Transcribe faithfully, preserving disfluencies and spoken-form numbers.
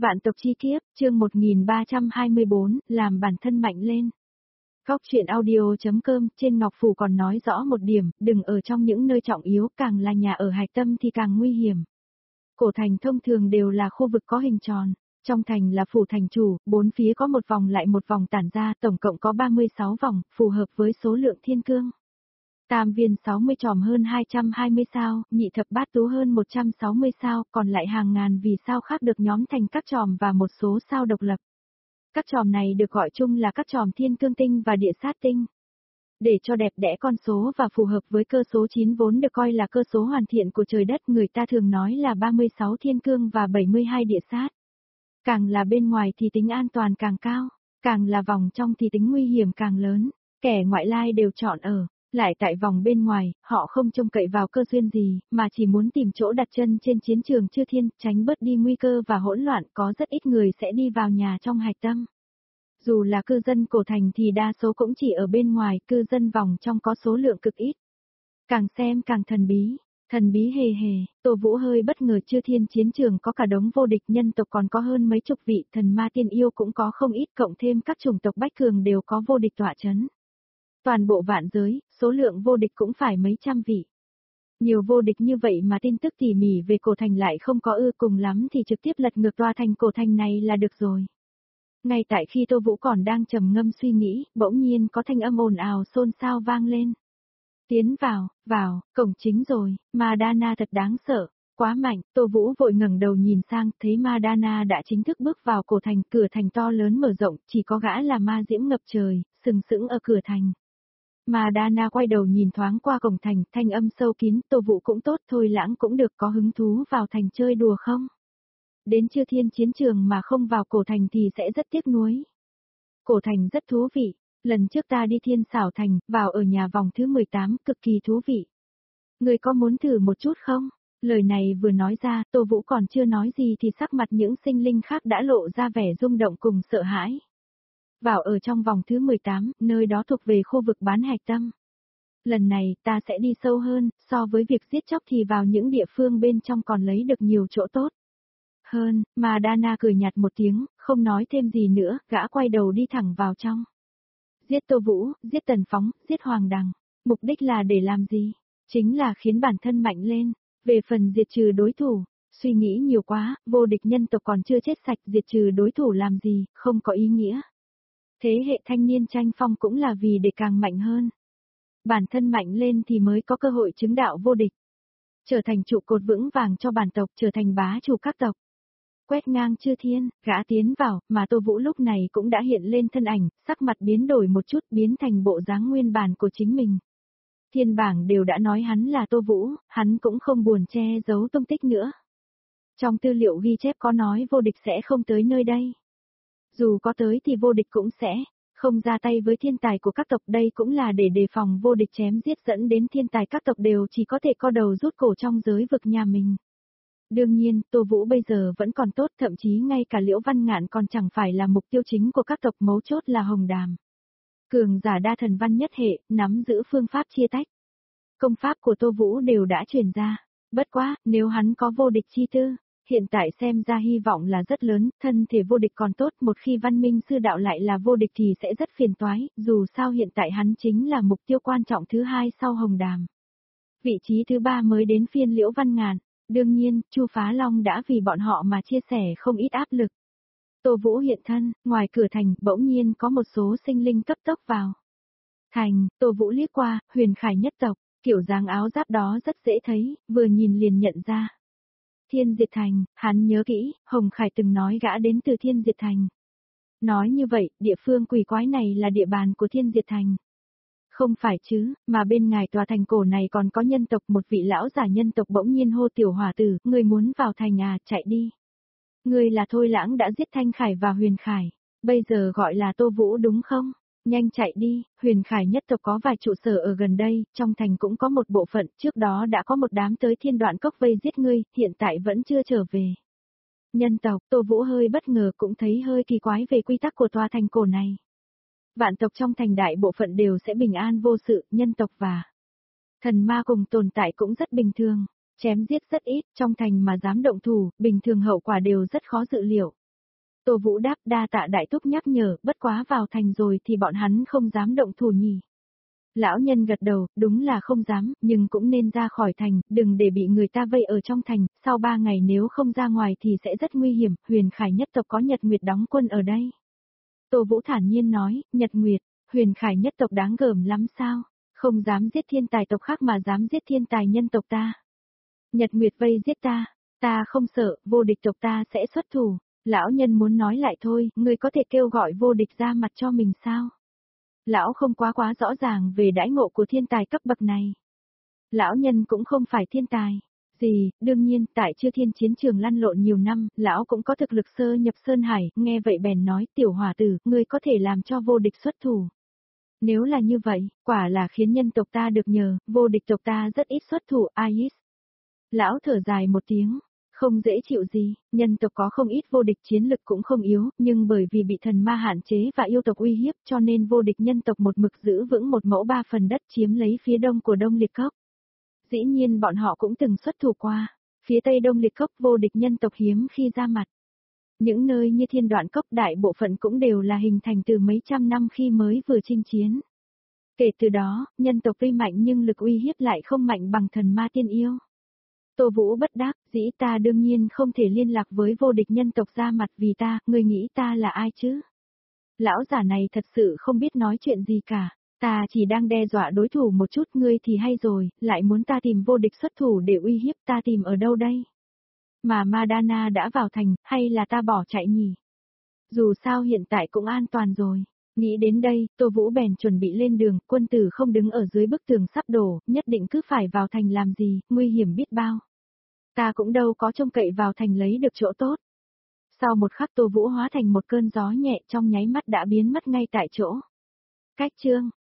Vạn tộc chi kiếp, chương một nghìn ba trăm hai mươi bốn, làm bản thân mạnh lên. Góc truyện audio.com, trên Ngọc Phù còn nói rõ một điểm, đừng ở trong những nơi trọng yếu, càng là nhà ở hạch tâm thì càng nguy hiểm. Cổ thành thông thường đều là khu vực có hình tròn, trong thành là phủ thành chủ, bốn phía có một vòng lại một vòng tản ra, tổng cộng có ba mươi sáu vòng, phù hợp với số lượng thiên cương. Tam viên sáu mươi chòm hơn hai trăm hai mươi sao, nhị thập bát tú hơn một trăm sáu mươi sao, còn lại hàng ngàn vì sao khác được nhóm thành các chòm và một số sao độc lập. Các chòm này được gọi chung là các chòm thiên cương tinh và địa sát tinh. Để cho đẹp đẽ con số và phù hợp với cơ số chín vốn được coi là cơ số hoàn thiện của trời đất, người ta thường nói là ba mươi sáu thiên cương và bảy mươi hai địa sát. Càng là bên ngoài thì tính an toàn càng cao, càng là vòng trong thì tính nguy hiểm càng lớn, kẻ ngoại lai đều chọn ở. Lại tại vòng bên ngoài, họ không trông cậy vào cơ duyên gì, mà chỉ muốn tìm chỗ đặt chân trên chiến trường chư thiên, tránh bớt đi nguy cơ và hỗn loạn, có rất ít người sẽ đi vào nhà trong hạch tâm. Dù là cư dân cổ thành thì đa số cũng chỉ ở bên ngoài, cư dân vòng trong có số lượng cực ít. Càng xem càng thần bí, thần bí hề hề, Tô Vũ hơi bất ngờ, chư thiên chiến trường có cả đống vô địch, nhân tộc còn có hơn mấy chục vị, thần ma tiên yêu cũng có không ít, cộng thêm các chủng tộc bách cường đều có vô địch tọa chấn. Toàn bộ vạn giới, số lượng vô địch cũng phải mấy trăm vị. Nhiều vô địch như vậy mà tin tức tỉ mỉ về cổ thành lại không có, ư cùng lắm thì trực tiếp lật ngược tòa thành cổ thành này là được rồi. Ngay tại khi Tô Vũ còn đang trầm ngâm suy nghĩ, bỗng nhiên có thanh âm ồn ào xôn xao vang lên. Tiến vào, vào, cổng chính rồi, Madana thật đáng sợ, quá mạnh. Tô Vũ vội ngẩng đầu nhìn sang, thấy Madana đã chính thức bước vào cổ thành, cửa thành to lớn mở rộng, chỉ có gã là ma diễm ngập trời, sừng sững ở cửa thành. Madana quay đầu nhìn thoáng qua cổng thành, thanh âm sâu kín, Tô Vũ cũng tốt thôi, lãng cũng được, có hứng thú vào thành chơi đùa không? Đến chư thiên chiến trường mà không vào cổ thành thì sẽ rất tiếc nuối. Cổ thành rất thú vị, lần trước ta đi Thiên Xảo thành, vào ở nhà vòng thứ mười tám, cực kỳ thú vị. Người có muốn thử một chút không? Lời này vừa nói ra, Tô Vũ còn chưa nói gì thì sắc mặt những sinh linh khác đã lộ ra vẻ rung động cùng sợ hãi. Vào ở trong vòng thứ mười tám, nơi đó thuộc về khu vực bán hạch tâm. Lần này, ta sẽ đi sâu hơn, so với việc giết chóc thì vào những địa phương bên trong còn lấy được nhiều chỗ tốt. Hơn, mà Dana cười nhạt một tiếng, không nói thêm gì nữa, gã quay đầu đi thẳng vào trong. Giết Tô Vũ, giết Tần Phóng, giết Hoàng Đằng. Mục đích là để làm gì? Chính là khiến bản thân mạnh lên. Về phần diệt trừ đối thủ, suy nghĩ nhiều quá, vô địch nhân tộc còn chưa chết sạch, diệt trừ đối thủ làm gì, không có ý nghĩa. Thế hệ thanh niên tranh phong cũng là vì để càng mạnh hơn. Bản thân mạnh lên thì mới có cơ hội chứng đạo vô địch. Trở thành trụ cột vững vàng cho bản tộc, trở thành bá chủ các tộc. Quét ngang chư thiên, gã tiến vào, mà Tô Vũ lúc này cũng đã hiện lên thân ảnh, sắc mặt biến đổi một chút, biến thành bộ dáng nguyên bản của chính mình. Thiên bảng đều đã nói hắn là Tô Vũ, hắn cũng không buồn che giấu tung tích nữa. Trong tư liệu ghi chép có nói vô địch sẽ không tới nơi đây. Dù có tới thì vô địch cũng sẽ không ra tay với thiên tài của các tộc, đây cũng là để đề phòng vô địch chém giết, dẫn đến thiên tài các tộc đều chỉ có thể co đầu rút cổ trong giới vực nhà mình. Đương nhiên, Tô Vũ bây giờ vẫn còn tốt, thậm chí ngay cả Liễu Văn Ngạn còn chẳng phải là mục tiêu chính của các tộc, mấu chốt là Hồng Đàm. Cường giả đa thần văn nhất hệ, nắm giữ phương pháp chia tách. Công pháp của Tô Vũ đều đã truyền ra. Bất quá, nếu hắn có vô địch chi tư, hiện tại xem ra hy vọng là rất lớn, thân thể vô địch còn tốt, một khi văn minh sư đạo lại là vô địch thì sẽ rất phiền toái, dù sao hiện tại hắn chính là mục tiêu quan trọng thứ hai sau Hồng Đàm. Vị trí thứ ba mới đến phiên Liễu Văn Ngạn, đương nhiên, Chu Phá Long đã vì bọn họ mà chia sẻ không ít áp lực. Tô Vũ hiện thân, ngoài cửa thành, bỗng nhiên có một số sinh linh cấp tốc vào. Thành, Tô Vũ liếc qua, Huyền Khải nhất tộc, kiểu dáng áo giáp đó rất dễ thấy, vừa nhìn liền nhận ra. Thiên Diệt Thành, hắn nhớ kỹ, Hồng Khải từng nói gã đến từ Thiên Diệt Thành. Nói như vậy, địa phương quỷ quái này là địa bàn của Thiên Diệt Thành. Không phải chứ, mà bên ngài tòa thành cổ này còn có nhân tộc, một vị lão giả nhân tộc bỗng nhiên hô Tiểu Hỏa Tử, người muốn vào thành à, chạy đi. Người là Thôi Lãng đã giết Thanh Khải và Huyền Khải, bây giờ gọi là Tô Vũ đúng không? Nhanh chạy đi, Huyền Khải nhất tộc có vài trụ sở ở gần đây, trong thành cũng có một bộ phận, trước đó đã có một đám tới Thiên Đoạn Cốc vây giết ngươi, hiện tại vẫn chưa trở về. Nhân tộc, Tô Vũ hơi bất ngờ, cũng thấy hơi kỳ quái về quy tắc của tòa thành cổ này. Vạn tộc trong thành đại bộ phận đều sẽ bình an vô sự, nhân tộc và thần ma cùng tồn tại cũng rất bình thường, chém giết rất ít, trong thành mà dám động thủ, bình thường hậu quả đều rất khó dự liệu. Tô Vũ đáp đa tạ đại thúc nhắc nhở, bất quá vào thành rồi thì bọn hắn không dám động thủ nhỉ. Lão nhân gật đầu, đúng là không dám, nhưng cũng nên ra khỏi thành, đừng để bị người ta vây ở trong thành, sau ba ngày nếu không ra ngoài thì sẽ rất nguy hiểm, Huyền Khải nhất tộc có Nhật Nguyệt đóng quân ở đây. Tô Vũ thản nhiên nói, Nhật Nguyệt, Huyền Khải nhất tộc đáng gờm lắm sao, không dám giết thiên tài tộc khác mà dám giết thiên tài nhân tộc ta. Nhật Nguyệt vây giết ta, ta không sợ, vô địch tộc ta sẽ xuất thủ. Lão nhân muốn nói lại thôi, ngươi có thể kêu gọi vô địch ra mặt cho mình sao? Lão không quá quá rõ ràng về đãi ngộ của thiên tài cấp bậc này. Lão nhân cũng không phải thiên tài. Gì, đương nhiên, tại Chư Thiên chiến trường lăn lộn nhiều năm, lão cũng có thực lực sơ nhập Sơn Hải, nghe vậy bèn nói, tiểu hòa tử, ngươi có thể làm cho vô địch xuất thủ. Nếu là như vậy, quả là khiến nhân tộc ta được nhờ, vô địch tộc ta rất ít xuất thủ, Ais. Lão thở dài một tiếng. Không dễ chịu gì, nhân tộc có không ít vô địch chiến lực cũng không yếu, nhưng bởi vì bị thần ma hạn chế và yêu tộc uy hiếp cho nên vô địch nhân tộc một mực giữ vững một mẫu ba phần đất chiếm lấy phía đông của Đông Liệt Cốc. Dĩ nhiên bọn họ cũng từng xuất thủ qua, phía tây Đông Liệt Cốc vô địch nhân tộc hiếm khi ra mặt. Những nơi như Thiên Đoạn Cốc đại bộ phận cũng đều là hình thành từ mấy trăm năm khi mới vừa chinh chiến. Kể từ đó, nhân tộc tuy mạnh nhưng lực uy hiếp lại không mạnh bằng thần ma tiên yêu. Tô Vũ bất đắc, dĩ ta đương nhiên không thể liên lạc với vô địch nhân tộc ra mặt vì ta, ngươi nghĩ ta là ai chứ? Lão giả này thật sự không biết nói chuyện gì cả, ta chỉ đang đe dọa đối thủ một chút, ngươi thì hay rồi, lại muốn ta tìm vô địch xuất thủ để uy hiếp, ta tìm ở đâu đây? Mà Madana đã vào thành, hay là ta bỏ chạy nhỉ? Dù sao hiện tại cũng an toàn rồi. Nghĩ đến đây, Tô Vũ bèn chuẩn bị lên đường, quân tử không đứng ở dưới bức tường sắp đổ, nhất định cứ phải vào thành làm gì, nguy hiểm biết bao. Ta cũng đâu có trông cậy vào thành lấy được chỗ tốt. Sau một khắc Tô Vũ hóa thành một cơn gió nhẹ trong nháy mắt đã biến mất ngay tại chỗ. Cách chương